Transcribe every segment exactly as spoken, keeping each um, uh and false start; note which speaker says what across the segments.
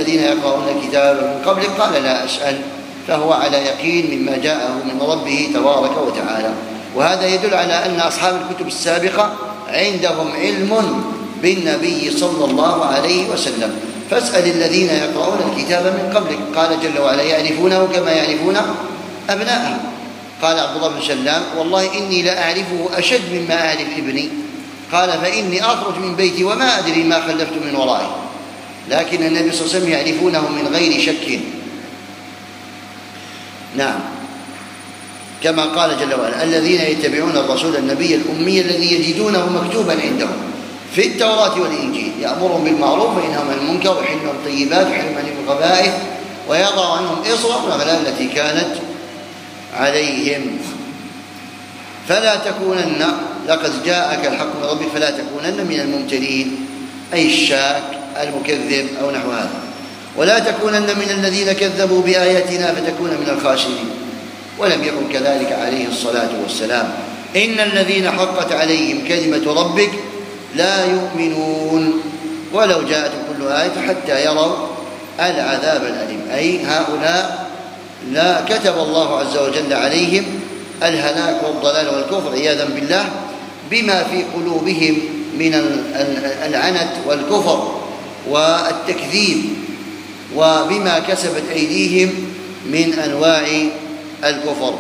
Speaker 1: الذين يقرؤون الكتاب من قبلك قال لا أسأل، فهو على يقين مما جاءه من ربه تبارك وتعالى. وهذا يدل على أن أصحاب الكتب السابقة عندهم علم بالنبي صلى الله عليه وسلم. فاسأل الذين يقرؤون الكتاب من قبلك، قال جل وعلا يعرفونه كما يعرفون أبناءهم. قال عبد الله بن سلام والله إني لأعرفه أشد مما أعرف ابني، قال فإني أخرج من بيتي وما أدري ما خلفت من ورائي. لكن النبي صلى الله عليه وسلم يعرفونه من غير شك. نعم، كما قال جل وعلا الذين يتبعون الرسول النبي الأمي الذي يجدونه مكتوبا عندهم في التوراة والإنجيل يأمرهم بالمعروف وينهاهم عن المنكر ويحل لهم الطيبات ويحرم عليهم الخبائث ويضع عنهم إصرهم والأغلال التي كانت عليهم. فلا تكونن لقد جاءك الحق من ربك فلا تكونن من الممترين، أي الشاك المكذب أو نحو هذا. ولا تكونن من الذين كذبوا بآياتنا فتكون من الخاسرين. ولم يكن كذلك عليه الصلاة والسلام. إن الذين حقت عليهم كلمة ربك لا يؤمنون ولو جاءت كل آية حتى يروا العذاب الأليم، أي هؤلاء لا كتب الله عز وجل عليهم الهلاك والضلال والكفر عياذا بالله بما في قلوبهم من العنت والكفر والتكذيب وبما كسبت أيديهم من أنواع الكفر.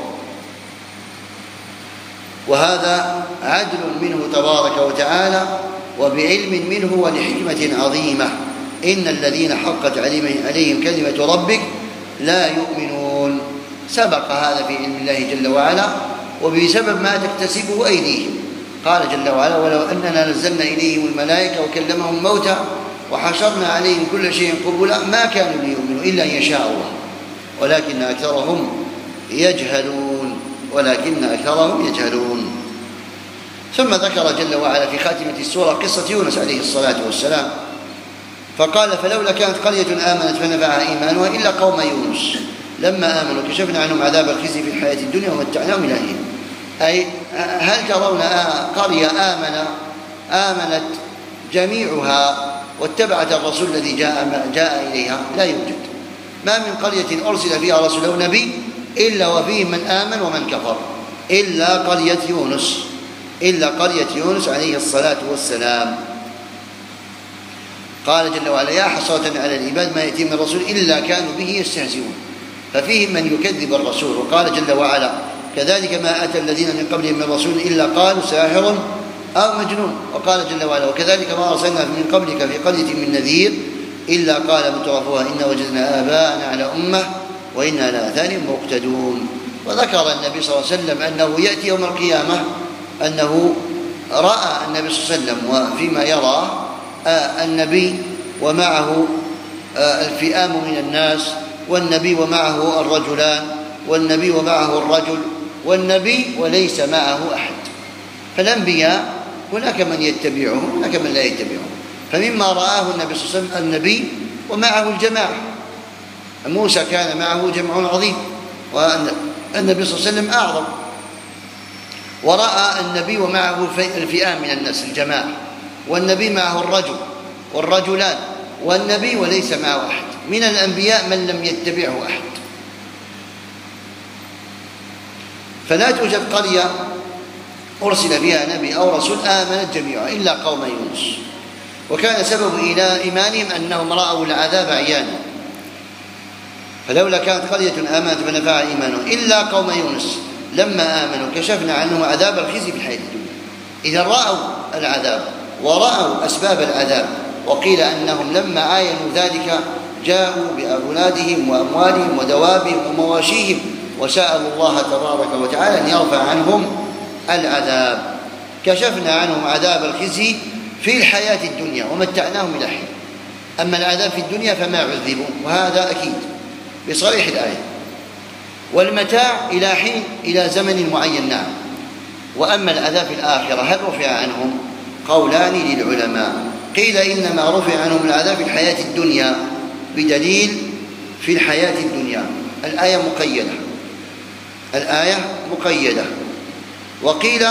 Speaker 1: وهذا عدل منه تبارك وتعالى وبعلم منه ولحكمة عظيمة. إن الذين حقت عليهم كلمة ربك لا يؤمنون، سبق هذا في علم الله جل وعلا وبسبب ما تكتسبه أيديهم. قال جل وعلا ولو أننا نزلنا إليهم الملائكة وكلمهم موتى وحشرنا عليهم كل شيء قبلا ما كانوا ليؤمنوا إلا أن يشاء الله ولكن أكثرهم يجهلون ولكن أكثرهم يجهلون. ثم ذكر جل وعلا في خاتمة السورة قصة يونس عليه الصلاة والسلام فقال فلولا كانت قرية آمنت فنفعها إيمانها إلا قوم يونس لما آمنوا كشفنا عنهم عذاب الخزي في الحياة الدنيا ومتعناهم إلى حين. أي هل ترون قرية آمن آمنت جميعها واتبعت الرسول الذي جاء, جاء إليها؟ لا يوجد. ما من قرية أرسل فيها رسول أو نبي إلا وفيه من آمن ومن كفر إلا قرية يونس إلا قرية يونس عليه الصلاة والسلام. قال جل وعلا يا حسرة على العباد ما يأتي من الرسول إلا كانوا به يستهزئون، ففيهم من يكذب الرسول. وقال جل وعلا كذلك ما أتى الذين من قبلهم من رسول إلا قالوا ساحر أو مجنون. وقال جل وعلا وكذلك ما أرسلنا من قبلك في قرية من نذير إلا قال مترفوها إن وجدنا آباءنا على أمة وإنا على آثارهم مقتدون. وذكر النبي صلى الله عليه وسلم أنه يأتي يوم القيامة أنه رأى النبي صلى الله عليه وسلم وفيما يرى النبي ومعه الفئام من الناس والنبي ومعه الرجلان والنبي ومعه الرجل والنبي وليس معه أحد. فالأنبياء هناك من يتبعهم هناك من لا يتبعهم. فمما رآه النبي صلى الله عليه وسلم النبي ومعه الجماعة. موسى كان معه جمع عظيم والنبي صلى الله عليه وسلم أعظم. ورأى النبي ومعه الفئام من الناس الجماعة والنبي معه الرجل والرجلان والنبي وليس معه أحد. من الأنبياء من لم يتبعه أحد. فلا توجد قرية أرسل فيها نبي أو رسول آمنت جميعا إلا قوم يونس. وكان سبب إلى إيمانهم أنهم رأوا العذاب عيانا. فلولا كانت قرية آمنت فنفعها إيمانهم إلا قوم يونس لما آمنوا كشفنا عنهم عذاب الخزي في الحياة الدنيا. إذا رأوا العذاب ورأوا أسباب العذاب. وقيل أنهم لما عاينوا ذلك جاءوا بأولادهم وأموالهم ودوابهم ومواشيهم وسألوا الله تبارك وتعالى أن يرفع عنهم العذاب. كشفنا عنهم عذاب الخزي في الحياة الدنيا ومتعناهم إلى حين. أما العذاب في الدنيا فما عذبوا وهذا أكيد بصريح الآية. والمتاع إلى حين إلى زمن معين. نعم. وأما العذاب في الآخرة هل رفع عنهم؟ قولان للعلماء. قيل إنما رفع عنهم العذاب في الحياة الدنيا بدليل في الحياة الدنيا الآية مقيدة الآية مقيدة. وقيل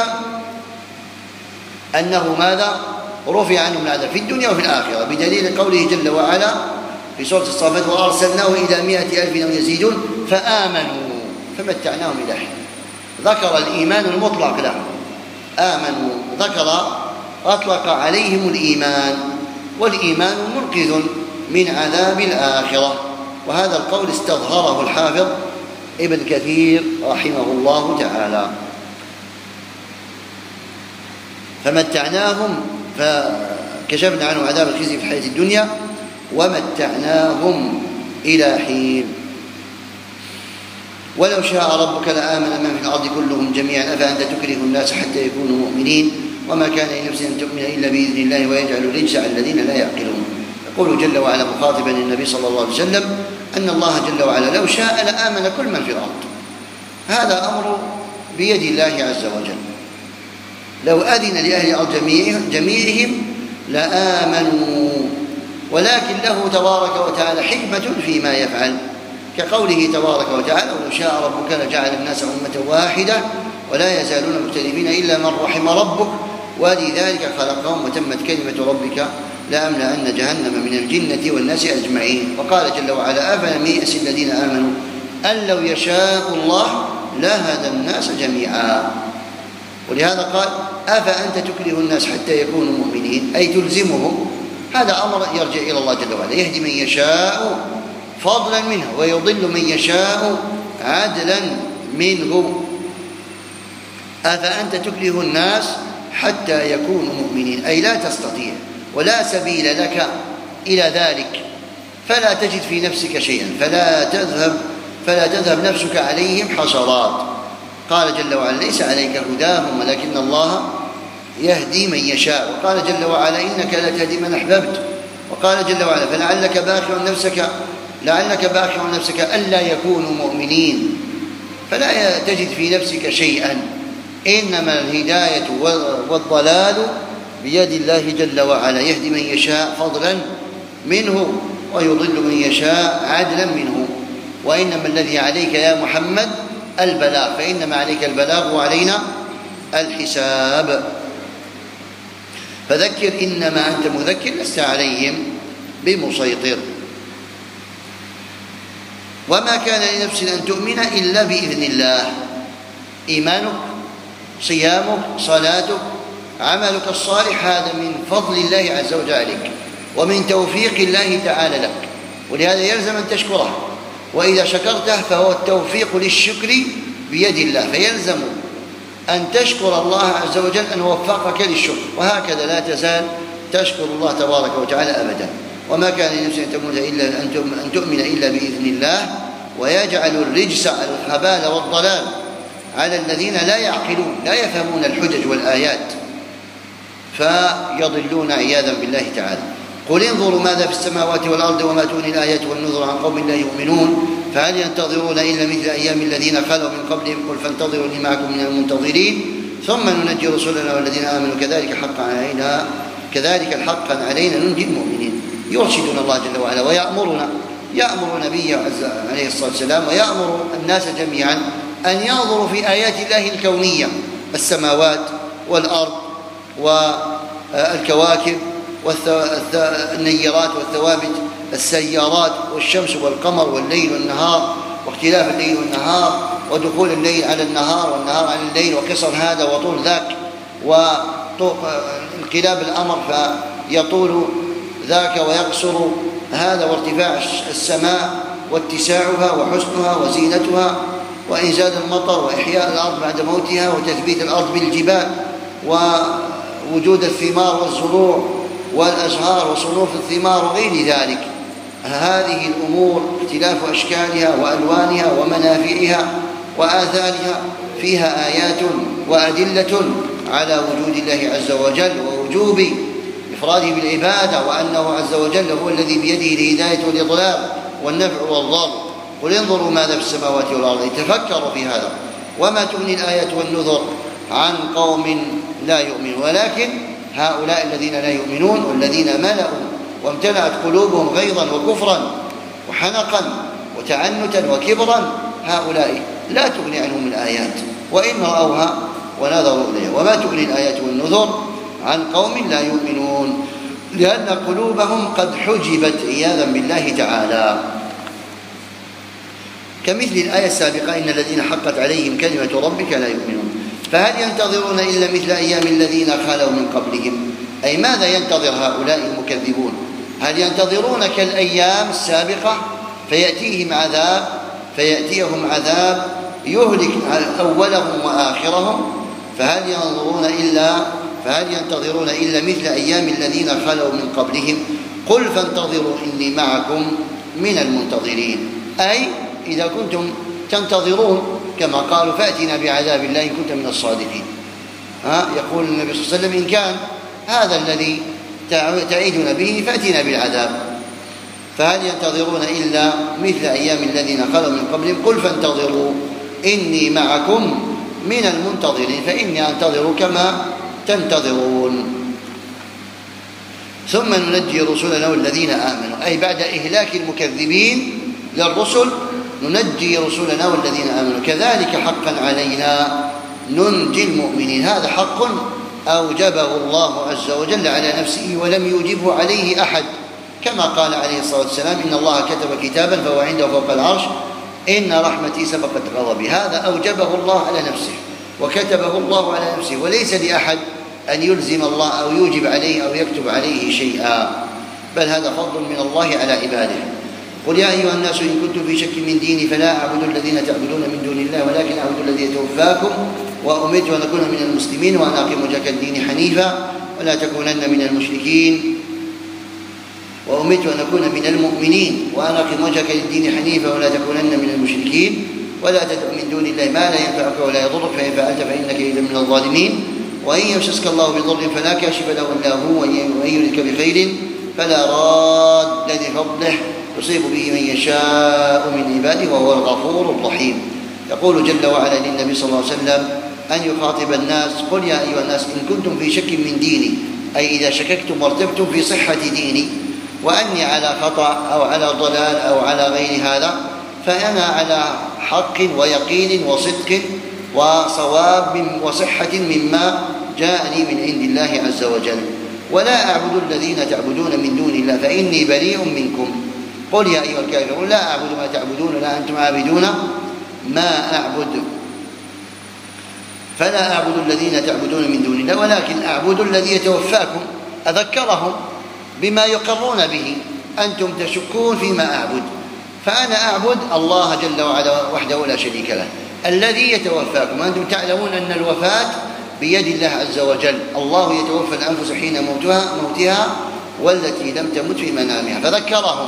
Speaker 1: أنه ماذا؟ رفع عنهم العذاب في الدنيا وفي الآخرة بدليل قوله جل وعلا في سورة الصافات وأرسلناه إلى مائة ألف أو يزيدون فآمنوا فمتعناهم إلى حين. ذكر الإيمان المطلق لهم، آمنوا، ذكر أطلق عليهم الإيمان، والإيمان منقذ من عذاب الآخرة. وهذا القول استظهره الحافظ ابن كثير رحمه الله تعالى. فمتعناهم فكشفنا عنهم عذاب الخزي في الحياة الدنيا ومتعناهم إلى حين. ولو شاء ربك لآمن من في الأرض كلهم جميعا أفأنت تكره الناس حتى يكونوا مؤمنين وما كان لنفس أن تؤمن إلا بإذن الله ويجعل الرجس على الذين لا يعقلون. يقول جل وعلا مخاطبا النبي صلى الله عليه وسلم أن الله جل وعلا لو شاء لآمن كل من في الأرض. هذا أمر بيد الله عز وجل. لو أذن لأهل الأرض جميعهم لآمنوا، ولكن له تبارك وتعالى حكمة فيما يفعل، كقوله تبارك وتعالى ولو شاء ربك لجعل الناس أمة واحدة ولا يزالون مختلفين إلا من رحم ربك ولذلك خلقهم وتمت كلمة ربك لأملأن جهنم من الجنة والناس أجمعين. وقال جل وعلا أفلم ييأس الذين آمنوا أن لو يشاء الله لهدى الناس جميعا. ولهذا قال أفأنت تكره الناس حتى يكونوا مؤمنين، أي تلزمهم. هذا أمر يرجع إلى الله جل وعلا، يهدي من يشاء فضلا منه ويضل من يشاء عدلا منه. أفأنت تكره الناس حتى يكونوا مؤمنين، أي لا تستطيع ولا سبيل لك إلى ذلك، فلا تجد في نفسك شيئا، فلا تذهب فلا تذهب نفسك عليهم حسرات. قال جل وعلا ليس عليك هداهم ولكن الله يهدي من يشاء. وقال جل وعلا إنك لا تهدي من أحببت. وقال جل وعلا فلعلك باخع نفسك لعلك باخع نفسك ألا يكونوا مؤمنين، فلا تجد في نفسك شيئا. إنما الهداية والضلال بيد الله جل وعلا، يهدي من يشاء فضلا منه ويضل من يشاء عدلا منه. وإنما الذي عليك يا محمد البلاغ، فإنما عليك البلاغ وعلينا الحساب. فذكر إنما أنت مذكر لست عليهم بمسيطر. وما كان لنفس أن تؤمن إلا بإذن الله. إيمانك، صيامك، صلاتك، عملك الصالح هذا من فضل الله عز وجل عليك ومن توفيق الله تعالى لك، ولهذا يلزم أن تشكره. وإذا شكرته فهو التوفيق للشكر بيد الله، فيلزم أن تشكر الله عز وجل أن وفقك للشكر، وهكذا لا تزال تشكر الله تبارك وتعالى أبدا. وما كان لنفس أن تموت إلا أن تؤمن إلا بإذن الله ويجعل الرجس على الخبال والضلال على الذين لا يعقلون لا يفهمون الحجج والآيات فيضلون عياذا بالله تعالى. قل انظروا ماذا في السماوات والأرض وما تغني الآيات والنذر عن قوم لا يؤمنون فهل ينتظرون إلا مثل أيام الذين خلوا من قبلهم قل فانتظروا إني معكم من المنتظرين ثم ننجي رسلنا والذين آمنوا كذلك حقا علينا كذلك حقا علينا ننجي المؤمنين. يرشدنا الله جل وعلا ويأمرنا يأمر نبيه عليه الصلاة والسلام ويأمر الناس جميعا أن ينظروا في آيات الله الكونية، السماوات والأرض والكواكب والنيرات والثوابت، السيارات والشمس والقمر والليل والنهار واختلاف الليل والنهار ودخول الليل على النهار والنهار على الليل وقصر هذا وطول ذاك وانقلاب الأمر فيطول ذاك ويقصر هذا وارتفاع السماء واتساعها وحسنها وزينتها وإنزال المطر وإحياء الأرض بعد موتها وتثبيت الأرض بالجبال ووجود الثمار والزروع والأزهار وصنوف الثمار وغير ذلك. هذه الأمور اختلاف أشكالها وألوانها ومنافعها وآثارها فيها آيات وأدلة على وجود الله عز وجل ووجوب إفراده بالعبادة وأنه عز وجل هو الذي بيده الهداية والإضلال والنفع والضر. قل انظروا ماذا في السماوات والأرض تفكروا في هذا وما تغني الآيات والنذر عن قوم لا يؤمنون. ولكن هؤلاء الذين لا يؤمنون والذين ملأوا وامتلأت قلوبهم غيظا وكفرا وحنقا وتعنتا وكبرا هؤلاء لا تغني عنهم الآيات وإن رأوها ونظروا إليها. وما تغني الآيات والنذر عن قوم لا يؤمنون. لأن قلوبهم قد حجبت عياذا بالله تعالى، كمثل الآية السابقة: إن الذين حقت عليهم كلمة ربك لا يؤمنون. فهل ينتظرون إلا مثل أيام الذين خلوا من قبلهم؟ أي ماذا ينتظر هؤلاء المكذبون؟ هل ينتظرون كالأيام السابقة فيأتيهم عذاب فيأتيهم عذاب يهلك أولهم وآخرهم؟ فهل ينظرون إلا فهل ينتظرون إلا مثل أيام الذين خلوا من قبلهم؟ قل فانتظروا إني معكم من المنتظرين. أي إذا كنتم تنتظرون كما قالوا فأتنا بعذاب الله إن كنت من الصادقين. ها يقول النبي صلى الله عليه وسلم: إن كان هذا الذي تعيدنا به فأتنا بالعذاب. فهل ينتظرون إلا مثل أيام الذين خلوا من قبلهم؟ قل فانتظروا إني معكم من المنتظرين، فإني أنتظر كما تنتظرون. ثم ننجي رسلنا والذين آمنوا، أي بعد إهلاك المكذبين للرسل ننجي رسلنا والذين آمنوا. كذلك حقا علينا ننجي المؤمنين. هذا حق أوجبه الله عز وجل على نفسه ولم يوجبه عليه أحد، كما قال عليه الصلاة والسلام: إن الله كتب كتابا فهو عنده فوق العرش إن رحمتي سبقت غضبي. هذا أوجبه الله على نفسه وكتبه الله على نفسه، وليس لأحد أن يلزم الله أو يوجب عليه أو يكتب عليه شيئا، بل هذا فضل من الله على عباده. قل يا أيها الناس إن كنتم في شك من ديني فلا أعبد الذين تعبدون من دون الله ولكن أعبد الذي يتوفاكم وأمرت أن أكون من المسلمين وأن أقيم وجهك الدين حنيفا ولا تكونن من المشركين وأمرت أن أكون من المؤمنين وأن أقيم وجهك للدين حنيفا ولا تكونن من المشركين ولا تدع من دون الله ما لا ينفعك ولا يضرك فإن فعلت فإنك إذا من الظالمين وإن يمسسك الله بضر فلا كاشف له إلا هو وإن يردك بخير فلا راد لفضله يصيب به من يشاء من عباده وهو الغفور الرحيم. يقول جل وعلا للنبي صلى الله عليه وسلم أن يخاطب الناس: قل يا أيها الناس إن كنتم في شك من ديني، أي إذا شككتم وارتبتم في صحة ديني وأني على خطأ أو على ضلال أو على غير هذا، فأنا على حق ويقين وصدق وصواب وصحة مما جاءني من عند الله عز وجل، ولا أعبد الذين تعبدون من دون الله فإني بريء منكم. قل يا أيها الكافرون لا أعبد ما تعبدون ولا أنتم عابدون ما أعبد، فلا أعبد الذين تعبدون من دون الله ولكن أعبد الذي يتوفاكم. أذكرهم بما يقرون به، أنتم تشكون فيما أعبد، فأنا أعبد الله جل وعلا وحده لا شريك له الذي يتوفاكم. أنتم تعلمون أن الوفاة بيد الله عز وجل، الله يتوفى الأنفس حين موتها, موتها والتي لم تمت في منامها. فذكرهم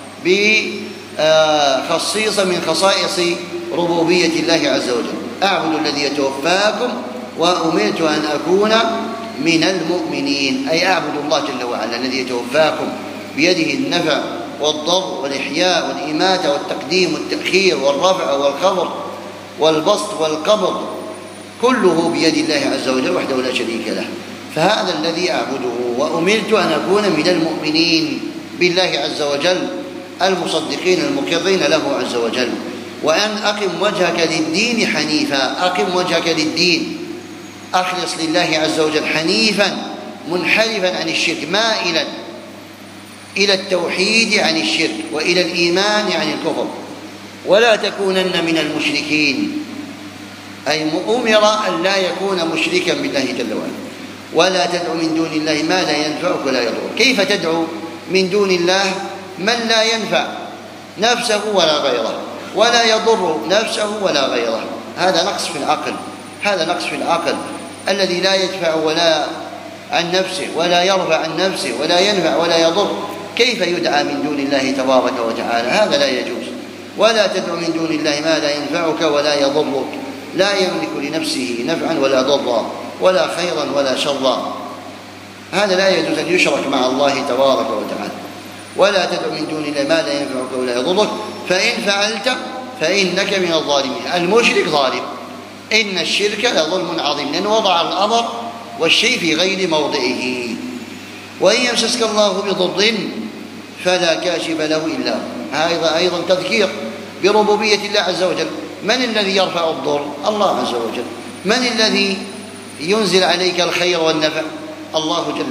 Speaker 1: بخصيصة من خصائص ربوبية الله عز وجل: أعبد الذي يتوفاكم وأمرت أن أكون من المؤمنين، أي أعبد الله جل وعلا الذي يتوفاكم بيده النفع والضر والإحياء والإماتة والتقديم والتأخير والرفع والخفض والبسط والقبض، كله بيد الله عز وجل وحده لا شريك له. فهذا الذي أعبده، وأمرت أن أكون من المؤمنين بالله عز وجل المصدقين المقرين له عز وجل، وأن أقم وجهك للدين حنيفا. أقم وجهك للدين، أخلص لله عز وجل حنيفا منحرفا عن الشرك، مائلا إلى التوحيد عن الشرك وإلى الإيمان عن الكفر، ولا تكونن من المشركين، أي أمر أن لا يكون مشركا بالله جل وعلا. ولا تدعو من دون الله ما لا ينفعك ولا يضرك. كيف تدعو من دون الله من لا ينفع نفسه ولا غيره ولا يضر نفسه ولا غيره؟ هذا نقص في العقل، هذا نقص في العقل الذي لا يدفع ولا عن نفسه ولا يرفع عن نفسه ولا ينفع ولا يضر. كيف يدعى من دون الله تبارك وتعالى؟ هذا لا يجوز. ولا تدع من دون الله ما لا ينفعك ولا يضرك، لا يملك لنفسه نفعا ولا ضرا ولا خيرا ولا شرا. هذا لا يجوز أن يشرك مع الله تبارك وتعالى. ولا تدع من دون الله ما لا ينفعك ولا يضرك فإن فعلت فإنك من الظالمين. المشرك ظالم، إن الشرك لظلم عظيم، لأنه وضع الأمر والشيء في غير موضعه. وإن يمسسك الله بضر فلا كاشف له إلا هو. هذا أيضا تذكير بربوبية الله عز وجل. من الذي يرفع الضر؟ الله عز وجل. من الذي ينزل عليك الخير والنفع؟ الله جل وعلا.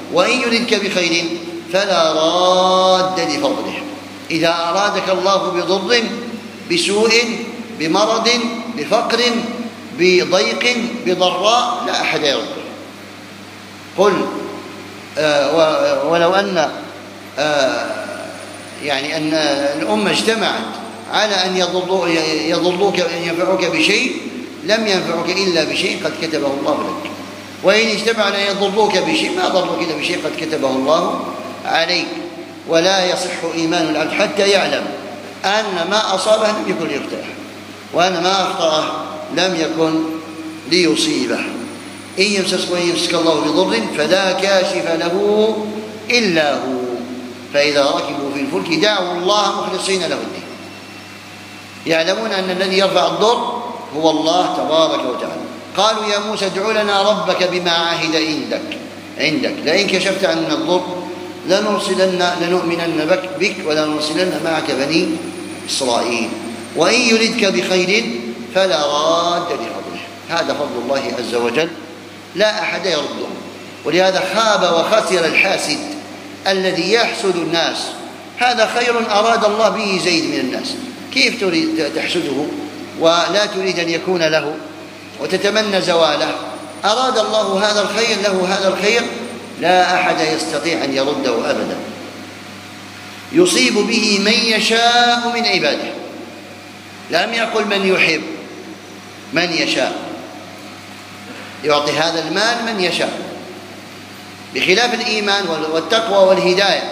Speaker 1: وإن يردك بخير فلا راد لفضله. إذا أرادك الله بضر، بسوء، بمرض، بفقر، بضيق، بضراء، لا أحد يرده. قل آه ولو أن آه يعني أن الأمة اجتمعت على أن يضلوك, يضلوك أن ينفعوك بشيء لم ينفعك إلا بشيء قد كتبه الله لك، وإن اجتمعوا أن يضلوك بشيء ما ضروك إلا بشيء قد كتبه الله عليك. ولا يصح إيمان العبد حتى يعلم أن ما أصابه لم يكن ليخطئه، وأن ما أخطأه لم يكن ليصيبه. إن يمسسك وإن يمسسك الله بضر فلا كاشف له إلا هو، فإذا ركبوا في الفلك دعوا الله مخلصين له الدين، يعلمون أن الذي يرفع الضر هو الله تبارك وتعالى. قالوا يا موسى ادع لنا ربك بما عهد عندك عندك لئن كشفت عنا الضر لنرسلن لنؤمنن بك, بك ولنرسلن معك بني إسرائيل وإن يردك بخير فلا راد لفضله. هذا فضل الله عز وجل لا أحد يرده. ولهذا خاب وخسر الحاسد الذي يحسد الناس. هذا خير أراد الله به زيد من الناس، كيف تريد تحسده ولا تريد أن يكون له وتتمنى زواله؟ أراد الله هذا الخير له هذا الخير، لا أحد يستطيع أن يرده أبدا. يصيب به من يشاء من عباده، لم يقل من يحب، من يشاء، يعطي هذا المال من يشاء، بخلاف الإيمان والتقوى والهداية.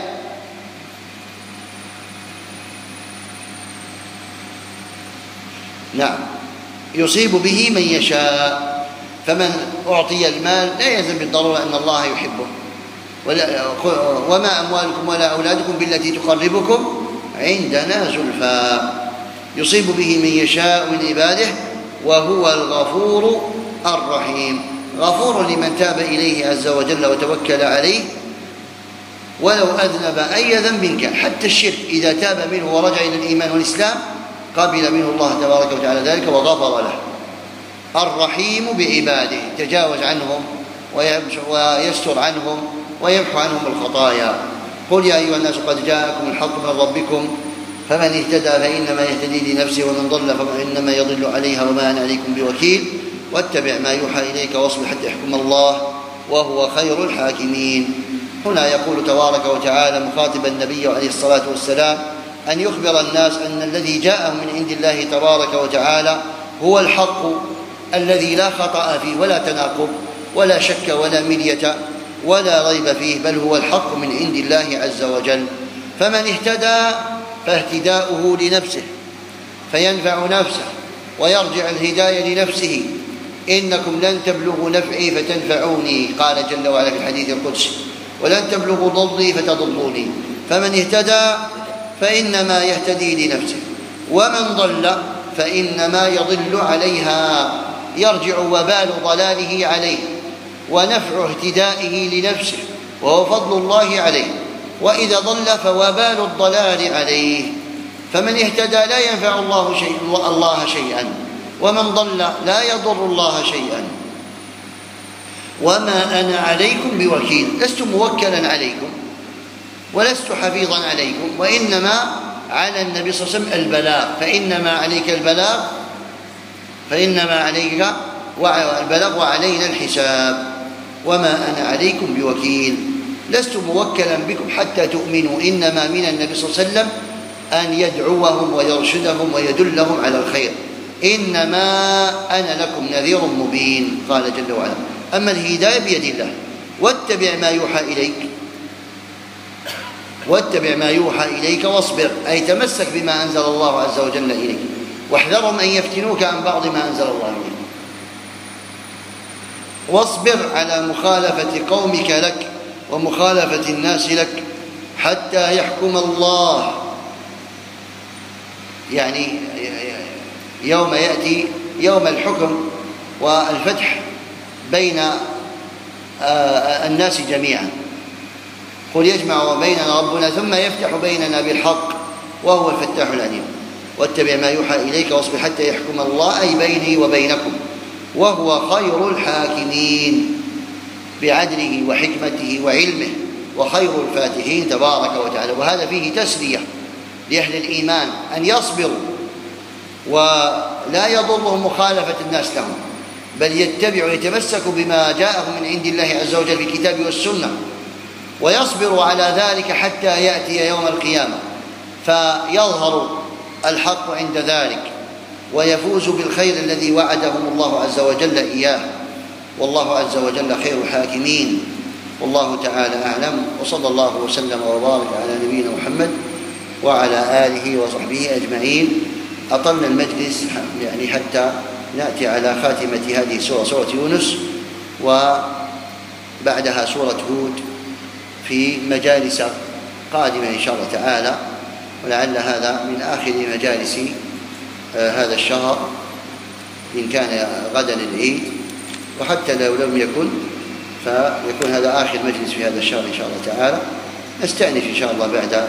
Speaker 1: نعم، يصيب به من يشاء. فمن أعطي المال لا يلزم بالضرورة أن الله يحبه. وما أموالكم ولا أولادكم بالتي تقربكم عندنا زلفى. يصيب به من يشاء من عباده وهو الغفور الرحيم. غفور لمن تاب إليه عز وجل وتوكل عليه ولو أذنب أي ذنب كان، حتى الشرك إذا تاب منه ورجع إلى الإيمان والإسلام قبل منه الله تبارك وتعالى ذلك وغفر له. الرحيم بعباده، تجاوز عنهم ويستر عنهم ويمحو عنهم الخطايا. قل يا أيها الناس قد جاءكم الحق من ربكم فمن اهتدى فإنما يهتدي لنفسه ومن ضل فإنما يضل عليها وما أنا عليكم بوكيل واتبع ما يوحى إليك واصبر حتى يحكم الله وهو خير الحاكمين. هنا يقول تبارك وتعالى مخاطبا النبي عليه الصلاة والسلام أن يخبر الناس أن الذي جاءه من عند الله تبارك وتعالى هو الحق الذي لا خطأ فيه ولا تناقض ولا شك ولا مرية ولا ريب فيه، بل هو الحق من عند الله عز وجل. فمن اهتدى فاهتداؤه لنفسه فينفع نفسه ويرجع الهداية لنفسه. إنكم لن تبلغوا نفعي فتنفعوني، قال جل وعلا في الحديث القدسي، ولن تبلغوا ضري فتضروني. فمن اهتدى فإنما يهتدي لنفسه، ومن ضل فإنما يضل عليها، يرجع وبال ضلاله عليه ونفع اهتدائه لنفسه وهو فضل الله عليه، وإذا ضل فوبال الضلال عليه. فمن اهتدى لا ينفع الله, شيء الله شيئا، ومن ضل لا يضر الله شيئا. وما أنا عليكم بوكيل، لست موكلا عليكم ولست حفيظا عليكم، وإنما على النبي صلى الله عليه وسلم البلاغ، فإنما عليك البلاغ فإنما عليك البلاغ وعلينا الحساب. وما أنا عليكم بوكيل، لست موكلا بكم حتى تؤمنوا، إنما من النبي صلى الله عليه وسلم أن يدعوهم ويرشدهم ويدلهم على الخير. إنما أنا لكم نذير مبين، قال جل وعلا. أما الهداية بيد الله. واتبع ما يوحى إليك واتبع ما يوحى إليك واصبر، أي تمسك بما أنزل الله عز وجل إليك، واحذرهم أن يفتنوك عن بعض ما أنزل الله إليك. واصبر على مخالفة قومك لك ومخالفة الناس لك حتى يحكم الله، يعني يوم يأتي يوم الحكم والفتح بين الناس جميعا. قل يجمع بيننا ربنا ثم يفتح بيننا بالحق وهو الفتاح العليم. واتبع ما يوحى إليك واصبر حتى يحكم الله، أي بيني وبينكم، وهو خير الحاكمين. بعدله وحكمته وعلمه، وخير الفاتحين تبارك وتعالى. وهذا فيه تسلية لأهل الإيمان أن يصبروا ولا يضرهم مخالفة الناس لهم، بل يتبعوا ويتمسكوا بما جاءهم من عند الله عز وجل في الكتاب والسنة، ويصبروا على ذلك حتى يأتي يوم القيامة فيظهر الحق عند ذلك ويفوز بالخير الذي وعدهم الله عز وجل إياه. والله عز وجل خير الحاكمين، والله تعالى أعلم. وصلى الله وسلم وبارك على نبينا محمد وعلى آله وصحبه أجمعين. أطلنا المجلس يعني حتى نأتي على خاتمة هذه السورة، سورة يونس، وبعدها سورة هود في مجالس قادمة إن شاء الله تعالى، ولعل هذا من آخر مجالس هذا الشهر إن كان غدا العيد، وحتى لو لم يكن فيكون هذا آخر مجلس في هذا الشهر إن شاء الله تعالى. نستأنف إن شاء الله بعد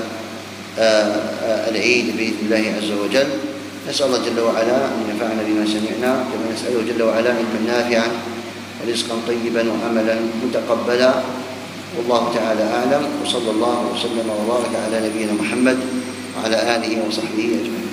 Speaker 1: العيد بإذن الله عز وجل. نسأل الله جل وعلا أن ينفعنا بما سمعنا، كما نسأله جل وعلا علما نافعا ورزقا طيبا وعملا متقبلا. والله تعالى أعلم، وصلى الله وسلم وبارك على نبينا محمد وعلى آله وصحبه أجمعين.